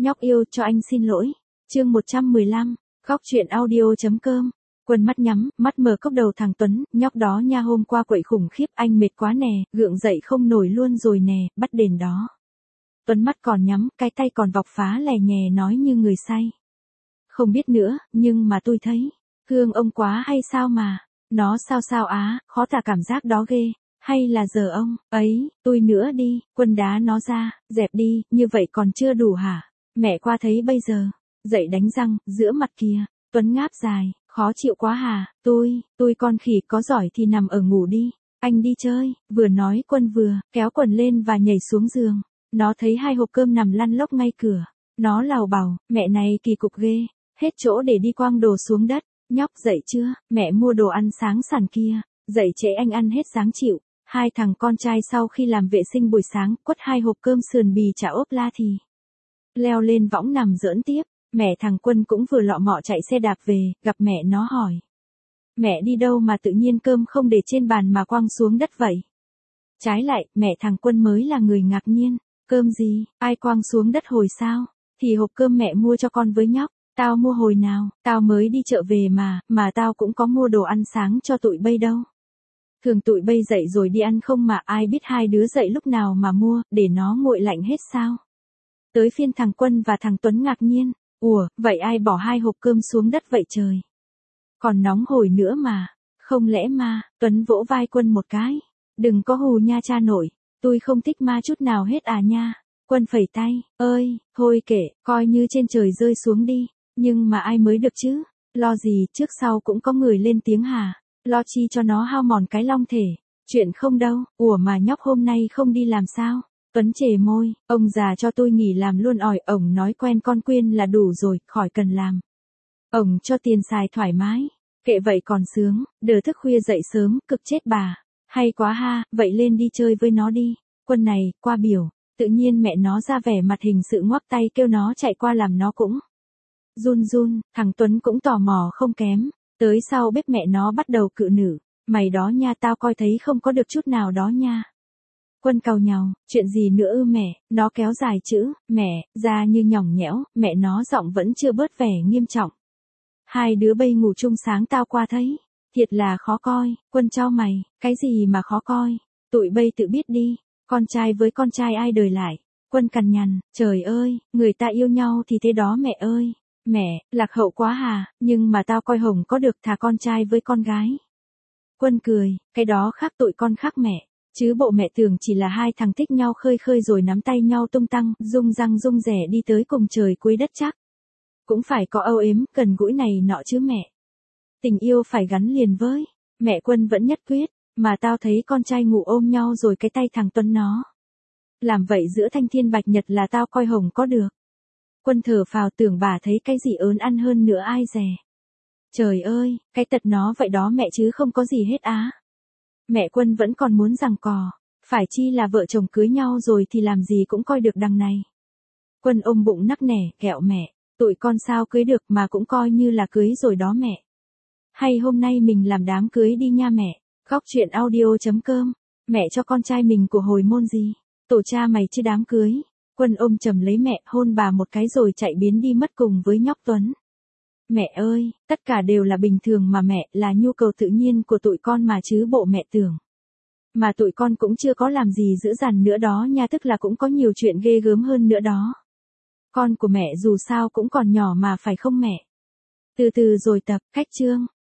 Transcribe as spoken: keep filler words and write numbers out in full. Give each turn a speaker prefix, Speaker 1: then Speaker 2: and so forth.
Speaker 1: Nhóc yêu cho anh xin lỗi. Chương một trăm mười lăm, Khóc chuyện audio.com. Quân mắt nhắm, mắt mở cốc đầu thằng Tuấn, nhóc đó nha hôm qua quậy khủng khiếp, anh mệt quá nè, gượng dậy không nổi luôn rồi nè, bắt đền đó. Tuấn mắt còn nhắm, cái tay còn vọc phá lè nhè nói như người say. Không biết nữa, nhưng mà tôi thấy, thương ông quá hay sao mà, nó sao sao á, khó tả cảm giác đó ghê, hay là giờ ông, ấy, tôi nữa đi, Quân đá nó ra, dẹp đi, như vậy còn chưa đủ hả, mẹ qua thấy bây giờ, dậy đánh răng, giữa mặt kia, Tuấn ngáp dài, khó chịu quá hả, tôi, tôi con khỉ có giỏi thì nằm ở ngủ đi, anh đi chơi, vừa nói Quân vừa, kéo quần lên và nhảy xuống giường, nó thấy hai hộp cơm nằm lăn lóc ngay cửa, nó lào bảo, mẹ này kỳ cục ghê, hết chỗ để đi quang đồ xuống đất, nhóc dậy chưa, mẹ mua đồ ăn sáng sàn kia, dậy trễ anh ăn hết sáng chịu, hai thằng con trai sau khi làm vệ sinh buổi sáng, quất hai hộp cơm sườn bì chả ốp la thì leo lên võng nằm giỡn tiếp. Mẹ thằng Quân cũng vừa lọ mọ chạy xe đạp về, gặp mẹ nó hỏi. Mẹ đi đâu mà tự nhiên cơm không để trên bàn mà quăng xuống đất vậy? Trái lại, mẹ thằng Quân mới là người ngạc nhiên. Cơm gì, ai quăng xuống đất hồi sao? Thì hộp cơm mẹ mua cho con với nhóc. Tao mua hồi nào, tao mới đi chợ về mà, mà tao cũng có mua đồ ăn sáng cho tụi bây đâu. Thường tụi bây dậy rồi đi ăn không mà ai biết hai đứa dậy lúc nào mà mua, để nó nguội lạnh hết sao? Tới phiên thằng Quân và thằng Tuấn ngạc nhiên. Ủa, vậy ai bỏ hai hộp cơm xuống đất vậy trời? Còn nóng hổi nữa mà. Không lẽ ma, Tuấn vỗ vai Quân một cái. Đừng có hù nha cha nội, tôi không thích ma chút nào hết à nha. Quân phẩy tay, ơi, thôi kệ, coi như trên trời rơi xuống đi. Nhưng mà ai mới được chứ? Lo gì, trước sau cũng có người lên tiếng hà. Lo chi cho nó hao mòn cái long thể. Chuyện không đâu, ủa mà nhóc hôm nay không đi làm sao? Tuấn chề môi, ông già cho tôi nghỉ làm luôn ỏi, ổng nói quen con Quyên là đủ rồi, khỏi cần làm. Ổng cho tiền xài thoải mái, kệ vậy còn sướng, đờ thức khuya dậy sớm, cực chết bà. Hay quá ha, vậy lên đi chơi với nó đi. Quân này, qua biểu, tự nhiên mẹ nó ra vẻ mặt hình sự ngoắc tay kêu nó chạy qua làm nó cũng run run, thằng Tuấn cũng tò mò không kém, tới sau bếp mẹ nó bắt đầu cự nữ, mày đó nha tao coi thấy không có được chút nào đó nha. Quân càu nhàu, chuyện gì nữa ư mẹ, nó kéo dài chữ, mẹ, ra như nhỏng nhẽo, mẹ nó giọng vẫn chưa bớt vẻ nghiêm trọng. Hai đứa bây ngủ chung sáng tao qua thấy, thiệt là khó coi, Quân trao mày, cái gì mà khó coi, tụi bây tự biết đi, con trai với con trai ai đời lại, Quân cằn nhằn, trời ơi, người ta yêu nhau thì thế đó mẹ ơi, mẹ, lạc hậu quá hà, nhưng mà tao coi Hồng có được thà con trai với con gái. Quân cười, cái đó khác tụi con khác mẹ. Chứ bộ mẹ tưởng chỉ là hai thằng thích nhau khơi khơi rồi nắm tay nhau tung tăng, rung răng rung rẻ đi tới cùng trời cuối đất chắc. Cũng phải có âu yếm, gần gũi này nọ chứ mẹ. Tình yêu phải gắn liền với, mẹ Quân vẫn nhất quyết, mà tao thấy con trai ngủ ôm nhau rồi cái tay thằng Tuấn nó. Làm vậy giữa thanh thiên bạch nhật là tao coi Hồng có được. Quân thở phào tưởng bà thấy cái gì ớn ăn hơn nữa ai dè. Trời ơi, cái tật nó vậy đó mẹ chứ không có gì hết á. Mẹ Quân vẫn còn muốn giằng cò, phải chi là vợ chồng cưới nhau rồi thì làm gì cũng coi được đằng này. Quân ôm bụng nắc nẻ, kẹo mẹ, tụi con sao cưới được mà cũng coi như là cưới rồi đó mẹ. Hay hôm nay mình làm đám cưới đi nha mẹ, khóc chuyện audio.com, mẹ cho con trai mình của hồi môn gì, tổ cha mày chứ đám cưới. Quân ôm chầm lấy mẹ, hôn bà một cái rồi chạy biến đi mất cùng với nhóc Tuấn. Mẹ ơi, tất cả đều là bình thường mà mẹ, là nhu cầu tự nhiên của tụi con mà chứ bộ mẹ tưởng. Mà tụi con cũng chưa có làm gì dữ dằn nữa đó nha, tức là cũng có nhiều chuyện ghê gớm hơn nữa đó. Con của mẹ dù sao cũng còn nhỏ mà phải không mẹ? Từ từ rồi tập, cách chương.